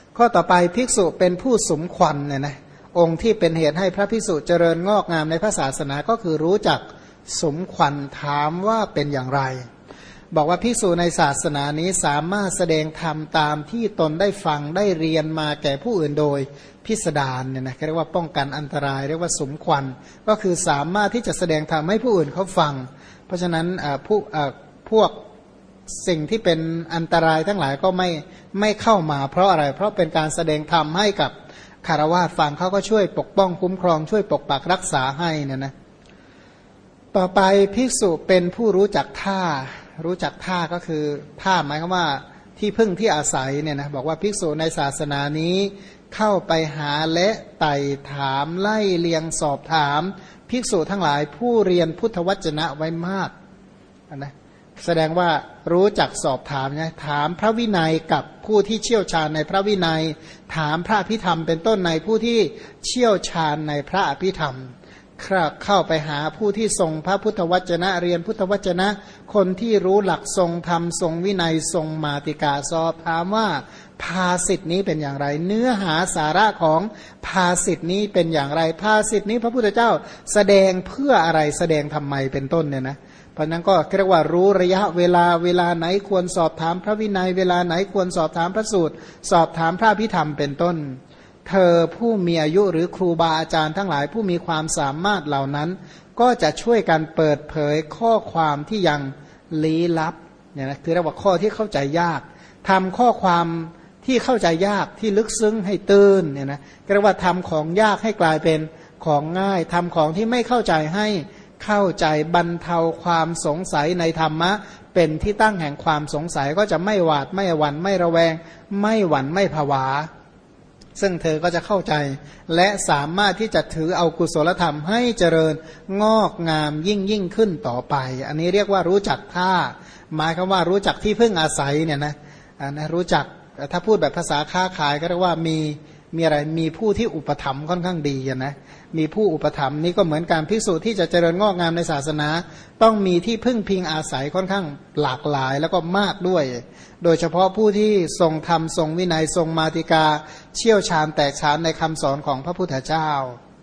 ข้อต่อไปภิกษุเป็นผู้สมควันเนี่ยนะองค์ที่เป็นเหตุให้พระภิกษุเจริญงอกงามในพระศาสนาก็คือรู้จักสมควันถามว่าเป็นอย่างไรบอกว่าภิกษุในศาสนานี้สามารถแสดงธรรมตามที่ตนได้ฟังได้เรียนมาแก่ผู้อื่นโดยพิสดารเนี่ยนะเรียกว่าป้องกันอันตรายเรียกว่าสมควันก็คือสามารถที่จะแสดงธรรมให้ผู้อื่นเขาฟังเพราะฉะนั้นพวกสิ่งที่เป็นอันตรายทั้งหลายก็ไม่เข้ามาเพราะอะไรเพราะเป็นการแสดงธรรมให้กับคฤหัสถ์ฟังเขาก็ช่วยปกป้องคุ้มครองช่วยปกปักรักษาให้เนี่ยนะต่อไปภิกษุเป็นผู้รู้จักท่ารู้จักท่าก็คือท่าหมายความว่าที่พึ่งที่อาศัยเนี่ยนะบอกว่าภิกษุในศาสนานี้เข้าไปหาและไต่ถามไล่เลียงสอบถามภิกษุทั้งหลายผู้เรียนพุทธวจนะไว้มากนะแสดงว่ารู้จักสอบถามนะถามพระวินัยกับผู้ที่เชี่ยวชาญในพระวินัยถามพระอภิธรรมเป็นต้นในผู้ที่เชี่ยวชาญในพระอภิธรรมเข้าไปหาผู้ที่ทรงพระพุทธวจนะเรียนพุทธวจนะคนที่รู้หลักทรงธรรมทรงวินัยทรงมาติกาสอบถามว่าภาษิตนี้เป็นอย่างไรเนื้อหาสาระของภาษิตนี้เป็นอย่างไรภาษิตนี้พระพุทธเจ้าแสดงเพื่ออะไรแสดงทำไมเป็นต้นเนี่ยนะเพราะนั้นก็เรียกว่ารู้ระยะเวลาไหนควรสอบถามพระวินัยเวลาไหนควรสอบถามพระสูตรสอบถามพระอภิธรรมเป็นต้นเธอผู้มีอายุหรือครูบาอาจารย์ทั้งหลายผู้มีความสามารถเหล่านั้นก็จะช่วยกันเปิดเผยข้อความที่ยังลี้ลับเนี่ยนะคือเรียกว่าข้อที่เข้าใจยากทำข้อความที่เข้าใจยากที่ลึกซึ้งให้ตื้นเนี่ยนะเรียกว่าทำของยากให้กลายเป็นของง่ายทำของที่ไม่เข้าใจให้เข้าใจบรรเทาความสงสัยในธรรมะเป็นที่ตั้งแห่งความสงสัยก็จะไม่หวาดไม่หวั่นไม่ระแวงไม่หวั่นไม่ผวาซึ่งเธอก็จะเข้าใจและสามารถที่จะถือเอากุศลธรรมให้เจริญงอกงามยิ่งขึ้นต่อไปอันนี้เรียกว่ารู้จักท่าหมายความว่ารู้จักที่พึ่งอาศัยเนี่ยนะรู้จักถ้าพูดแบบภาษาค้าขายก็เรียกว่ามีอะไรมีผู้ที่อุปถัมภ์ค่อนข้างดีนะมีผู้อุปถัมภ์นี่ก็เหมือนการภิกษุที่จะเจริญงอกงามในศาสนาต้องมีที่พึ่งพิงอาศัยค่อนข้างหลากหลายแล้วก็มากด้วยโดยเฉพาะผู้ที่ทรงธรรมทรงวินัยทรงมาติกาเชี่ยวชาญแตกฉานในคำสอนของพระพุทธเจ้า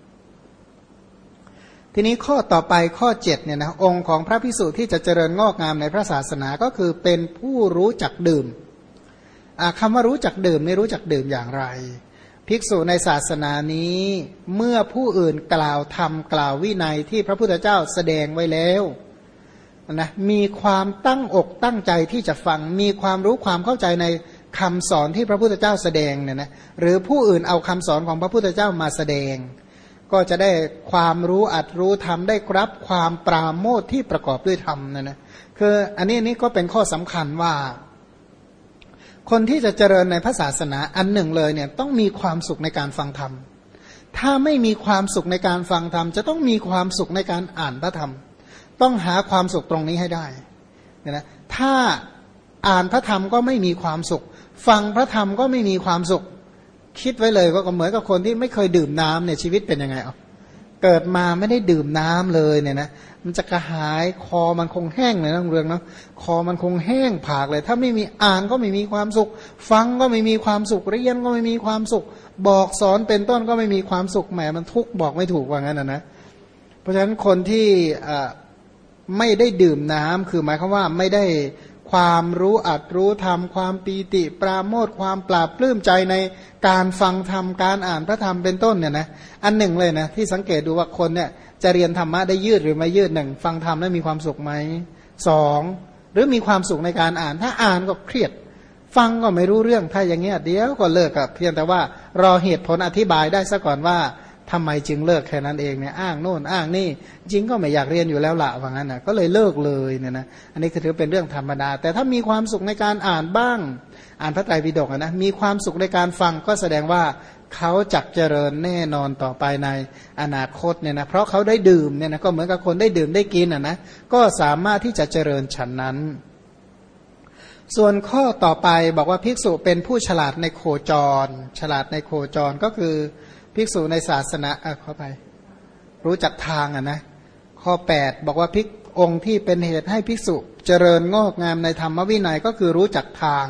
ทีนี้ข้อต่อไปข้อ7เนี่ยนะองค์ของพระภิกษุที่จะเจริญงอกงามในพระศาสนาก็คือเป็นผู้รู้จักดื่มคำว่ารู้จักดื่มนี่รู้จักดื่มอย่างไรภิกษุในศาสนานี้เมื่อผู้อื่นกล่าวธรรมกล่าววินัยที่พระพุทธเจ้าแสดงไว้แล้วนะมีความตั้งอกตั้งใจที่จะฟังมีความรู้ความเข้าใจในคำสอนที่พระพุทธเจ้าแสดงเนี่ยนะหรือผู้อื่นเอาคำสอนของพระพุทธเจ้ามาแสดงก็จะได้ความรู้อัดรู้ธรรมได้รับความปราโมทย์ที่ประกอบด้วยธรรมนะคืออันนี้ก็เป็นข้อสำคัญว่าคนที่จะเจริญในพระศาสนาอันหนึ่งเลยเนี่ยต้องมีความสุขในการฟังธรรมถ้าไม่มีความสุขในการฟังธรรมจะต้องมีความสุขในการอ่านพระธรรมต้องหาความสุขตรงนี้ให้ได้นะถ้าอ่านพระธรรมก็ไม่มีความสุขฟังพระธรรมก็ไม่มีความสุขคิดไว้เลยว่าก็เหมือนกับคนที่ไม่เคยดื่มน้ำเนี่ยชีวิตเป็นยังไงเกิดมาไม่ได้ดื่มน้ำเลยเนี่ยนะมันจะกระหายคอมันคงแห้งเลยนะเรื่องเนาะคอมันคงแห้งผากเลยถ้าไม่มีอ่านก็ไม่มีความสุขฟังก็ไม่มีความสุขเรียนก็ไม่มีความสุขบอกสอนเป็นต้นก็ไม่มีความสุขแหมมันทุกข์บอกไม่ถูกว่างั้นนะเพราะฉะนั้นคนที่ไม่ได้ดื่มน้ำคือหมายความว่าไม่ได้ความรู้อัดรู้ธรรมความปีติปราโมทย์ความปราบปลื้มใจในการฟังธรรมการอ่านพระธรรมเป็นต้นเนี่ยนะอันหนึ่งเลยนะที่สังเกตดูว่าคนเนี่ยจะเรียนธรรมะได้ยืดหรือไม่ยืดหนึ่งฟังธรรมแล้วมีความสุขไหมสองหรือมีความสุขในการอ่านถ้าอ่านก็เครียดฟังก็ไม่รู้เรื่องถ้าอย่างเงี้ยเดี๋ยวก็เลิกกับเพียงแต่ว่ารอเหตุผลอธิบายได้ซะก่อนว่าทำไมจึงเลิกแค่นั้นเองเนี่ยอ้างโน่นอ้างนี่จริงก็ไม่อยากเรียนอยู่แล้วละว่างั้นนะก็เลยเลิกเลยเนี่ยนะอันนี้คือถือเป็นเรื่องธรรมดาแต่ถ้ามีความสุขในการอ่านบ้างอ่านพระไตรปิฎกนะมีความสุขในการฟังก็แสดงว่าเขาจักเจริญแน่นอนต่อไปในอนาคตเนี่ยนะเพราะเขาได้ดื่มเนี่ยนะก็เหมือนกับคนได้ดื่มได้กินนะก็สามารถที่จะเจริญฉันนั้นส่วนข้อต่อไปบอกว่าภิกษุเป็นผู้ฉลาดในโคจรฉลาดในโคจรก็คือภิกษุในศาสนาเข้าไปรู้จักทางนะข้อ8บอกว่าภิกองค์ที่เป็นเหตุให้ภิกษุเจริญงอกงามในธรรมวินัยก็คือรู้จักทาง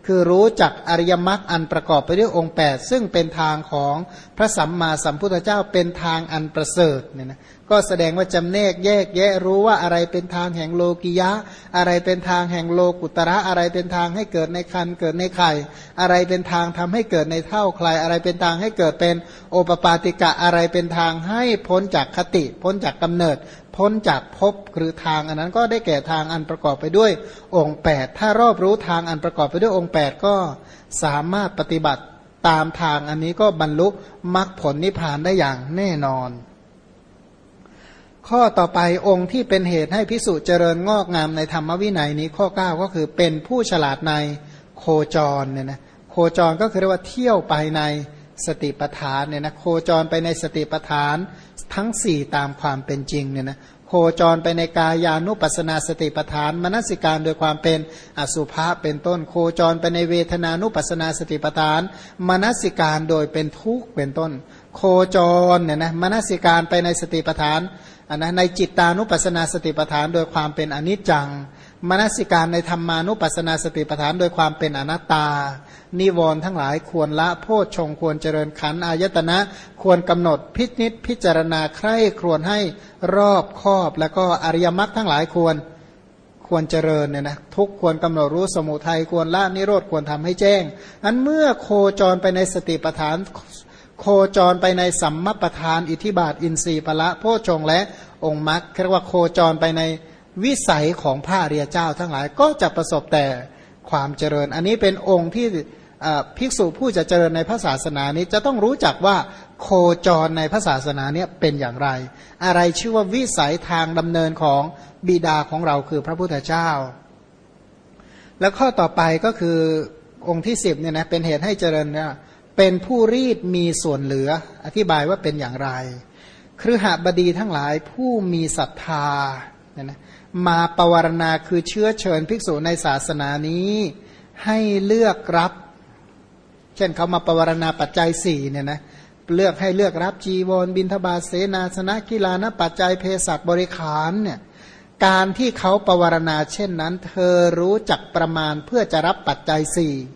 คือรู้จักอริยมรรคอันประกอบไปด้วยองค์8ซึ่งเป็นทางของพระสัมมาสัมพุทธเจ้าเป็นทางอันประเสริฐเนี่ยนะก็แสดงว่าจำแนกแยกแยะรู้ว่าอะไรเป็นทางแห่งโลกิยะอะไรเป็นทางแห่งโลกุตระอะไรเป็นทางให้เกิดในครรภ์เกิดในไข่อะไรเป็นทางทำให้เกิดในเท่าใครอะไรเป็นทางให้เกิดเป็นโอปปาติกะอะไรเป็นทางให้พ้นจากคติพ้นจากกำเนิดพ้นจากภพหรือทางอันนั้นก็ได้แก่ทางอันประกอบไปด้วยองค์8ถ้ารอบรู้ทางอันประกอบไปด้วยองค์8ก็สามารถปฏิบัติตามทางอันนี้ก็บรรลุมรรคผลนิพพานได้อย่างแน่นอนข้อต่อไปองค์ที่เป็นเหตุให้ภิกษุเจริญงอกงามในธรรมวินัยนี้ข้อ9ก็คือเป็นผู้ฉลาดในโคจรเนี่ยนะโคจรก็คือเรียกว่าเที่ยวไปในสติปัฏฐานเนี่ยนะโคจรไปในสติปัฏฐานทั้ง4ตามความเป็นจริงเนี่ยนะโคจรไปในกายานุปัสสนาสติปัฏฐานมนสิการโดยความเป็นอสุภะเป็นต้นโคจรไปในเวทนานุปัสสนาสติปัฏฐานมนสิการโดยเป็นทุกข์เป็นต้นโคจรเนี่ยนะมนสิการไปในสติปัฏฐานในจิตตานุปัสสนาสติปัฏฐานโดยความเป็นอนิจจังมนสิการในธรรมานุปัสสนาสติปัฏฐานโดยความเป็นอนัตตานิวรณ์ทั้งหลายควรละโพชฌงค์ควรเจริญขันธ์อายตนะควรกำหนดพิจิตพิจารณาใคร่ครวญให้รอบคอบแล้วก็อริยมรรคทั้งหลายควรเจริญเนี่ยนะทุกควรกำหนดรู้สมุทัยควรละนิโรธควรทำให้แจ้งอันเมื่อโคจรไปในสติปัฏฐานโคจรไปในสัมมัปปทานอิทธิบาทอินทรีย์พละโพชฌงค์และองค์มรรคเรียกว่าโคจรไปในวิสัยของพระอริยเจ้าทั้งหลายก็จะประสบแต่ความเจริญอันนี้เป็นองค์ที่ภิกษุผู้จะเจริญในพระศาสนานี้จะต้องรู้จักว่าโคจรในพระศาสนานี้เป็นอย่างไรอะไรชื่อว่าวิสัยทางดำเนินของบิดาของเราคือพระพุทธเจ้าแล้วข้อต่อไปก็คือองค์ที่10เนี่ยนะเป็นเหตุให้เจริญเนี่ยเป็นผู้รีดมีส่วนเหลืออธิบายว่าเป็นอย่างไรคฤหบดีทั้งหลายผู้มีศรัทธาเนี่ยนะมาปวารณาคือเชื้อเชิญภิกษุในศาสนานี้ให้เลือกรับเช่นเขามาปวารณาปัจจัย4เนี่ยนะเลือกให้เลือกรับจีวรบิณฑบาตเสนาสนะกีฬานะปัจจัยเภสัชบริขารเนี่ยการที่เขาปวารณาเช่นนั้นเธอรู้จักประมาณเพื่อจะรับปัจจัย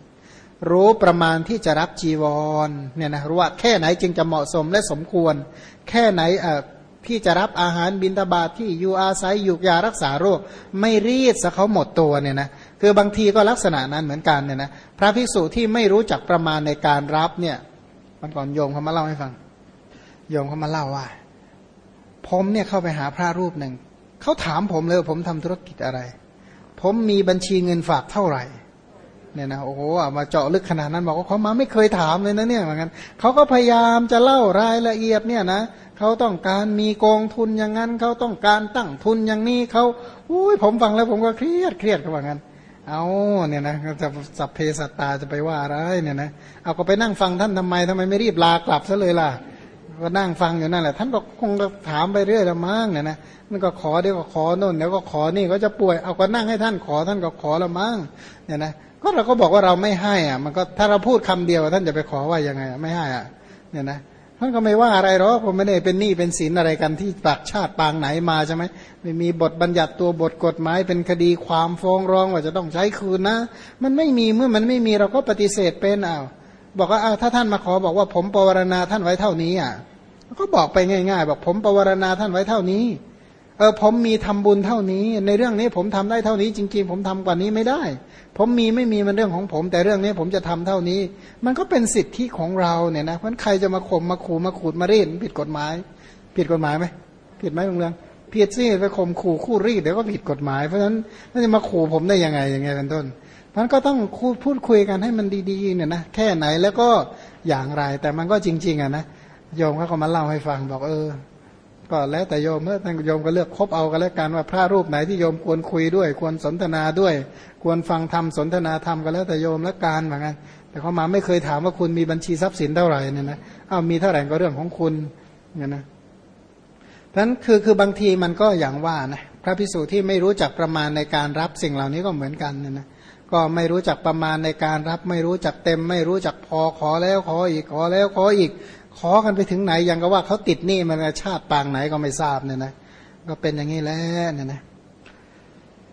4รู้ประมาณที่จะรับจีวรเนี่ยนะรู้ว่าแค่ไหนจึงจะเหมาะสมและสมควรแค่ไหนที่จะรับอาหารบิณฑบาตที่อยู่อาศัยอยู่ยารักษาโรคไม่รีดซะเขาหมดตัวเนี่ยนะคือบางทีก็ลักษณะนั้นเหมือนกันเนี่ยนะพระภิกษุที่ไม่รู้จักประมาณในการรับเนี่ยมันก่อนโยมเขามาเล่าให้ฟังโยมเขามาเล่าว่าผมเนี่ยเข้าไปหาพระรูปหนึ่งเขาถามผมเลยว่าผมทำธุรกิจอะไรผมมีบัญชีเงินฝากเท่าไหร่เนี่ยนะโอ้โหมาเจาะลึกขนาดนั้นบอกว่าเขามาไม่เคยถามเลยนะเนี่ยเหมือนกันเขาก็พยายามจะเล่ารายละเอียดเนี่ยนะเขาต้องการมีกองทุนอย่างนั้นเขาต้องการตั้งทุนอย่างนี้เขาอุ้ยผมฟังแล้วผมก็เครียดเขาว่างั้นเอาเนี่ยนะจะสัพเพสัตตาจะไปว่าอะไรเนี่ยนะเอาก็ไปนั่งฟังท่านทำไมไม่รีบลากลับซะเลยล่ะก็นั่งฟังอยู่นั่นแหละท่านก็คงถามไปเรื่อยละมั้งเนี่ยนะมันก็ขอเดี๋ยวก็ขอโน่นเดี๋ยวก็ขอนี่ก็จะป่วยเอาก็นั่งให้ท่านขอท่านก็ขอละมั้งเนี่ยนะก็เราก็บอกว่าเราไม่ให้อ่ะมันก็ถ้าเราพูดคำเดียวท่านจะไปขอว่ายังไงไม่ให้อ่ะเนี่ยนะท่านก็ไม่ว่าอะไรหรอกผมไม่ได้เป็นหนี้เป็นสินอะไรกันที่ปากชาติปางไหนมาใช่ไหมไม่มีบทบัญญัติตัวบทกฎหมายเป็นคดีความฟ้องร้องว่าจะต้องใช้คืนนะมันไม่มีเมื่อมันไม่มีเราก็ปฏิเสธเป็นบอกว่าถ้าท่านมาขอบอกว่าผมปวารณาท่านไว้เท่านี้ก็บอกไปง่ายๆบอกผมปวารณาท่านไว้เท่านี้ผมมีทำบุญเท่านี้ในเรื่องนี้ผมทำได้เท่านี้จริงๆผมทำกว่านี้ไม่ได้ผมมีไม่มีมันเรื่องของผมแต่เรื่องนี้ผมจะทำเท่านี้มันก็เป็นสิทธิของเราเนี่ยนะเพราะใครจะมาข่มมาขู่มาขูดมารีดผิดกฎหมายไหมผิดไหมลุงเรืองผิดสิไปข่มขู่คู่รีดเดี๋ยวก็ผิดกฎหมายเพราะฉะนั้นจะมาขู่ผมได้ยังไงเป็นต้นมันก็ต้องพูดคุยกันให้มันดีๆเนี่ยนะแค่ไหนแล้วก็อย่างไรแต่มันก็จริงๆนะโยมเขาก็มาเล่าให้ฟังบอกก็แล้วแต่โยมเมื่อท่านโยมก็เลือกคบเอากันแล้วกันว่าพระรูปไหนที่โยมควรคุยด้วยควรสนทนาด้วยควรฟังธรรมสนทนาธรรมก็แล้วแต่โยมและการเหมือนกันแต่เขามาไม่เคยถามว่าคุณมีบัญชีทรัพย์สินเท่าไหร่เนี่ยนะมีเท่าไหร่ก็เรื่องของคุณเนี่ยนะเพราะฉะนั้นคือบางทีมันก็อย่างว่านะพระภิกษุที่ไม่รู้จักประมาณในการรับสิ่งเหล่านี้ก็เหมือนกันเนี่ยนะก็ไม่รู้จักประมาณในการรับไม่รู้จักเต็มไม่รู้จักพอขอแล้วขออีกขอแล้วขออีกขอกันไปถึงไหนยังก็ว่าเขาติดหนี้มันชาติปางไหนก็ไม่ทราบเนี่ยนะก็เป็นอย่างนี้แหละเนี่ยนะ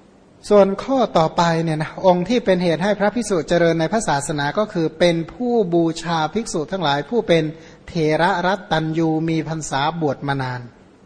ส่วนข้อต่อไปเนี่ยนะองค์ที่เป็นเหตุให้พระภิกษุเจริญในพระศาสนาก็คือเป็นผู้บูชาภิกษุทั้งหลายผู้เป็นเถระรัตตัญญูมีพรรษาบวชมานาน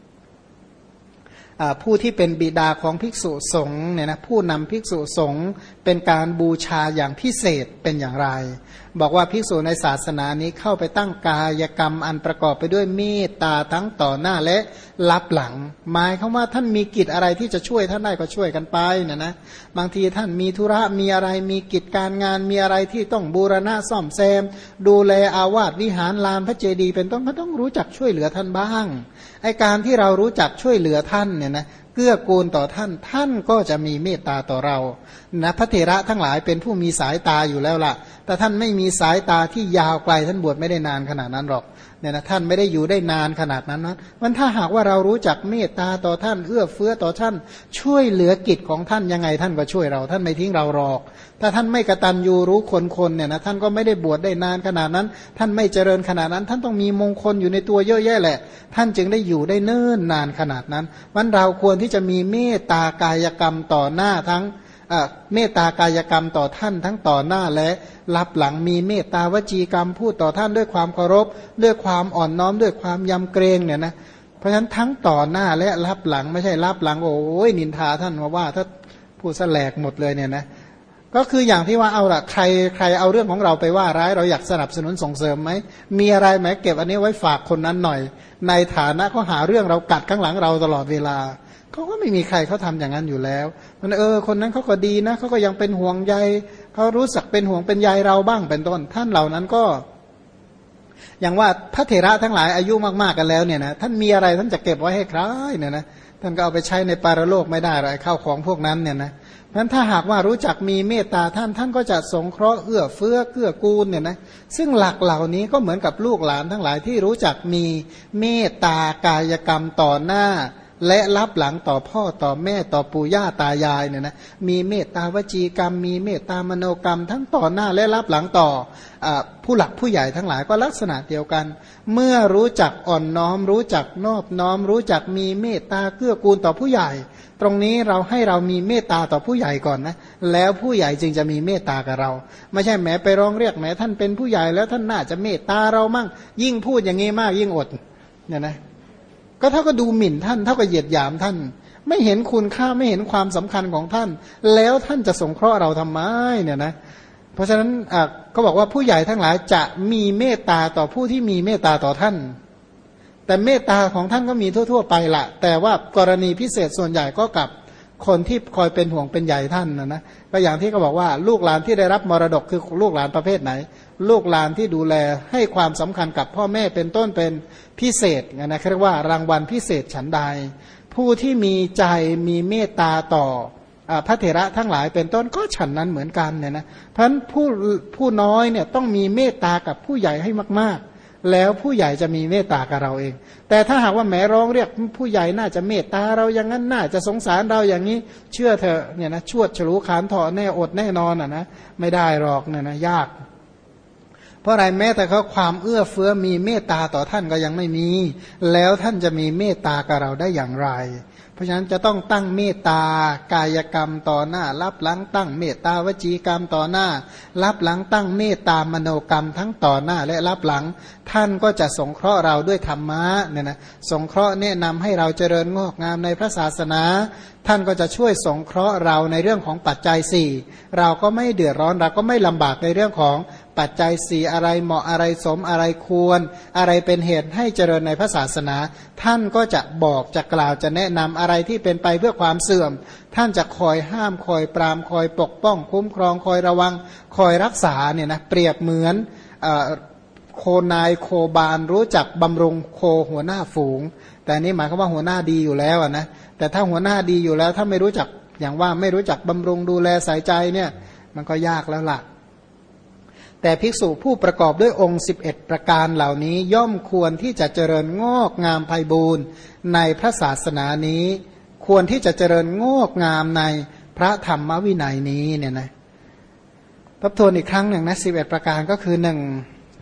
ผู้ที่เป็นบิดาของภิกษุสงฆ์เนี่ยนะผู้นำภิกษุสงฆ์เป็นการบูชาอย่างพิเศษเป็นอย่างไรบอกว่าภิกษุในศาสนานี้เข้าไปตั้งกายกรรมอันประกอบไปด้วยเมตตาทั้งต่อหน้าและลับหลังหมายความว่าท่านมีกิจอะไรที่จะช่วยท่านได้ก็ช่วยกันไปนะบางทีท่านมีธุระมีอะไรมีกิจการงานมีอะไรที่ต้องบูรณะซ่อมแซมดูแลอาวาสวิหารลานพระเจดีย์เป็นต้นก็ต้องรู้จักช่วยเหลือท่านบ้างไอการที่เรารู้จักช่วยเหลือท่านเนี่ยนะเกื้อกูลต่อท่านท่านก็จะมีเมตตาต่อเรานะพระเถระทั้งหลายเป็นผู้มีสายตาอยู่แล้วล่ะแต่ท่านไม่มีสายตาที่ยาวไกลท่านบวชไม่ได้นานขนาดนั้นหรอกเนี่ยนะท่านไม่ได้อยู่ได้นานขนาดนั้นนะมันถ้าหากว่าเรารู้จักเมตตาต่อท่านเอื้อเฟื้อต่อท่านช่วยเหลือกิจของท่านยังไงท่านก็ช่วยเราท่านไม่ทิ้งเราหรอกถ้าท่านไม่กตัญญูรู้คนเนี่ยนะท่านก็ไม่ได้บวชได้นานขนาดนั้นท่านไม่เจริญขนาดนั้นท่านต้องมีมงคลอยู่ในตัวเยอะแยะแหละท่านจึงได้อยู่ได้เนิ่นนานขนาดนั้นมันเราควรที่จะมีเมตตากายกรรมต่อหน้าทั้งเมตตากายกรรมต่อท่านทั้งต่อหน้าและรับหลังมีเมตตาวจีกรรมพูดต่อท่านด้วยความเคารพด้วยความอ่อนน้อมด้วยความยำเกรงเนี่ยนะเพราะฉะนั้นทั้งต่อหน้าและรับหลังไม่ใช่รับหลังโอ้ยนินทาท่านว่าถ้าพูดแสลกหมดเลยเนี่ยนะก็คืออย่างที่ว่าเอาละใครเอาเรื่องของเราไปว่าร้ายเราอยากสนับสนุนส่งเสริมไหมมีอะไรไหมเก็บอันนี้ไว้ฝากคนนั้นหน่อยในฐานะเขาหาเรื่องเรากัดข้างหลังเราตลอดเวลาเขาก็ไม่มีใครเขาทำอย่างนั้นอยู่แล้วมันคนนั้นเขาก็ดีนะเขาก็ยังเป็นห่วงใยเขารู้สึกเป็นห่วงเป็นใยเราบ้างเป็นต้นท่านเหล่านั้นก็อย่างว่าพระเถระทั้งหลายอายุมากๆกันแล้วเนี่ยนะท่านมีอะไรท่านจะเก็บไว้ให้ใครเนี่ยนะท่านก็เอาไปใช้ในปารโลกไม่ได้หรอกข้าวของพวกนั้นเนี่ยนะเพราะฉะนั้นถ้าหากว่ารู้จักมีเมตตาท่านก็จะสงเคราะห์เอื้อเฟื้อเกื้อกูลเนี่ยนะซึ่งหลักเหล่านี้ก็เหมือนกับลูกหลานทั้งหลายที่รู้จักมีเมตตากายกรรมต่อหน้าและรับหลังต่อพ่อต่อแม่ต่อปู่ย่าตายายเนี่ยนะมีเมตตาวจีกรรมมีเมตตามโนกรรมทั้งต่อหน้าและรับหลังต่อผู้หลักผู้ใหญ่ทั้งหลายก็ลักษณะเดียวกันเมื่อรู้จักอ่อนน้อมรู้จักนอบน้อมรู้จักมีเมตตาเกื้อกูลต่อผู้ใหญ่ตรงนี้เราให้เรามีเมตตาต่อผู้ใหญ่ก่อนนะแล้วผู้ใหญ่จึงจะมีเมตตากับเราไม่ใช่แหมไปร้องเรียกแหมท่านเป็นผู้ใหญ่แล้วท่านน่าจะเมตตาเรามั่งยิ่งพูดอย่างนี้มากยิ่งอดเนี่ยนะก็เท่ากับดูหมิ่นท่านเท่ากับเหยียดหยามท่านไม่เห็นคุณค่าไม่เห็นความสำคัญของท่านแล้วท่านจะสงเคราะห์เราทำไมเนี่ยนะเพราะฉะนั้นก็บอกว่าผู้ใหญ่ทั้งหลายจะมีเมตตาต่อผู้ที่มีเมตตาต่อท่านแต่เมตตาของท่านก็มีทั่วๆไปละแต่ว่ากรณีพิเศษส่วนใหญ่ก็กับคนที่คอยเป็นห่วงเป็นใยท่านนะก็อย่างที่เขาบอกว่าลูกหลานที่ได้รับมรดกคือลูกหลานประเภทไหนลูกหลานที่ดูแลให้ความสำคัญกับพ่อแม่เป็นต้นเป็นพิเศษนะเรียกว่ารางวัลพิเศษฉันใดผู้ที่มีใจมีเมตตาต่อพระเถระทั้งหลายเป็นต้นก็ฉันนั้นเหมือนกันเนี่ยนะเพราะฉะนั้นผู้น้อยเนี่ยต้องมีเมตตากับผู้ใหญ่ให้มากๆแล้วผู้ใหญ่จะมีเมตตากับเราเองแต่ถ้าหากว่าแม้ร้องเรียกผู้ใหญ่น่าจะเมตตาเราอย่างนั้นน่าจะสงสารเราอย่างนี้เชื่อเถอะเนี่ยนะชวดฉลูขานถอแน่อดแน่นอนนะไม่ได้หรอกเนี่ยนะยากเพราะอะไรแม้แต่เขาความเอื้อเฟื้อมีเมตตาต่อท่านก็ยังไม่มีแล้วท่านจะมีเมตตากับเราได้อย่างไรเพราะฉะนั้นจะต้องตั้งเมตตากายกรรมต่อหน้ารับหลังตั้งเมตตาวจีกรรมต่อหน้ารับหลังตั้งเมตตามโนกรรมทั้งต่อหน้าและรับหลังท่านก็จะสงเคราะห์เราด้วยธรรมะเนี่ยนะสงเคราะห์แนะนำให้เราเจริญงอกงามในพระศาสนาท่านก็จะช่วยสงเคราะห์เราในเรื่องของปัจจัยสี่เราก็ไม่เดือดร้อนเราก็ไม่ลำบากในเรื่องของปัจจัยสี่อะไรเหมาะอะไรสมอะไรควรอะไรเป็นเหตุให้เจริญในพระศาสนาท่านก็จะบอกจะกล่าวจะแนะนำอะไรที่เป็นไปเพื่อความเสื่อมท่านจะคอยห้ามคอยปรามคอยปกป้องคุ้มครองคอยระวังคอยรักษาเนี่ยนะเปรียบเหมือนโคนายโคบานรู้จักบำรุงโคหัวหน้าฝูงแต่นี่หมายความว่าหัวหน้าดีอยู่แล้วนะแต่ถ้าหัวหน้าดีอยู่แล้วถ้าไม่รู้จักอย่างว่าไม่รู้จักบำรุงดูแลใส่ใจเนี่ยมันก็ยากแล้วล่ะแต่ภิกษุผู้ประกอบด้วยองค์11ประการเหล่านี้ย่อมควรที่จะเจริญงอกงามไพบูรณ์ในพระศาสนานี้ควรที่จะเจริญงอกงามในพระธรรมวินัยนี้เนี่ยนะทบทวนอีกครั้งหนึ่งนะ11ประการก็คือ1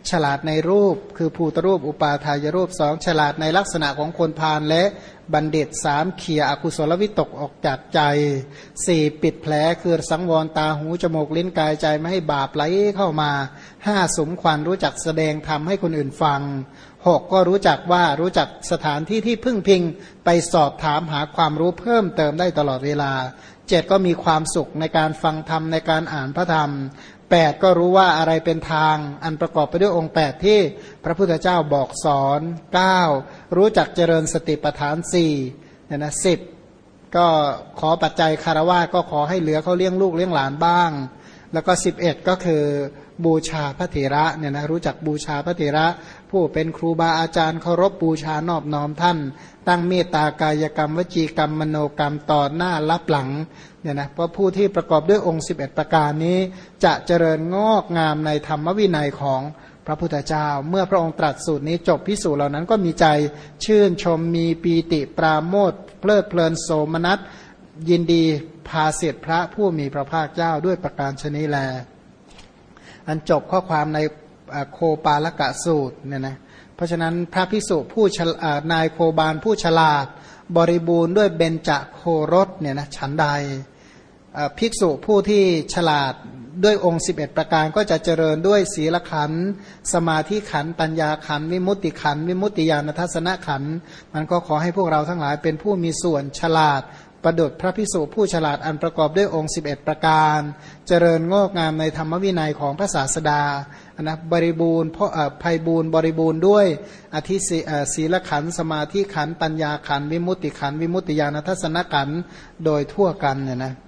ฉลาดในรูปคือภูตรูปอุปาทายรูปสองฉลาดในลักษณะของคนพาลและบัณฑิตสามเขี่ยอกุศลวิตกออกจากใจสี่ปิดแผลคือสังวรตาหูจมูกลิ้นกายใจไม่ให้บาปไหลเข้ามาห้าสมควรรู้จักแสดงธรรมให้คนอื่นฟังหกก็รู้จักสถานที่ที่พึ่งพิงไปสอบถามหาความรู้เพิ่มเติมได้ตลอดเวลาเจ็ดก็มีความสุขในการฟังธรรมในการอ่านพระธรรมแปดก็รู้ว่าอะไรเป็นทางอันประกอบไปด้วยองค์แปดที่พระพุทธเจ้าบอกสอนเก้ารู้จักเจริญสติปัฏฐานสี่เนี่ยนะสิบก็ขอปัจจัยคารวะก็ขอให้เหลือเขาเลี้ยงลูกเลี้ยงหลานบ้างแล้วก็11ก็คือบูชาพระเถระเนี่ยนะรู้จักบูชาพระเถระผู้เป็นครูบาอาจารย์เคารพบูชานอบน้อมท่านตั้งเมตตากายกรรมวจีกรรมมโนกรรมต่อหน้ารับหลังเนี่ยนะเพราะผู้ที่ประกอบด้วยองค์11ประการนี้จะเจริญงอกงามในธรรมวินัยของพระพุทธเจ้าเมื่อพระองค์ตรัสสูตรนี้จบภิกษุเหล่านั้นก็มีใจชื่นชมมีปีติปราโมทย์เพลิดเพลินโสมนัสยินดีพาเสด็จพระผู้มีพระภาคเจ้าด้วยประการชนีแลอันจบข้อความในโคปาลกะสูตรเนี่ยนะเพราะฉะนั้นพระภิกษุผู้นายโคบาลผู้ฉลาดบริบูรณ์ด้วยเบญจโครสเนี่ยนะฉันใดภิกษุผู้ที่ฉลาดด้วยองค์11ประการก็จะเจริญด้วยศีลขันธ์สมาธิขันธ์ปัญญาขันธ์วิมุตติขันธ์วิมุตติญาณทัศนขันธ์มันก็ขอให้พวกเราทั้งหลายเป็นผู้มีส่วนฉลาดประดุจพระภิกษุผู้ฉลาดอันประกอบด้วยองค์11ประการเจริญงอกงามในธรรมวินัยของพระศาสดานะบริบูรณ์ไพบูรณ์บริบูรณ์ด้วยอธิศีลขันธ์สมาธิขันธ์ปัญญาขันธ์วิมุตติขันธ์วิมุตติญาณทัศนขันธ์โดยทั่วกันเนี่ยนะ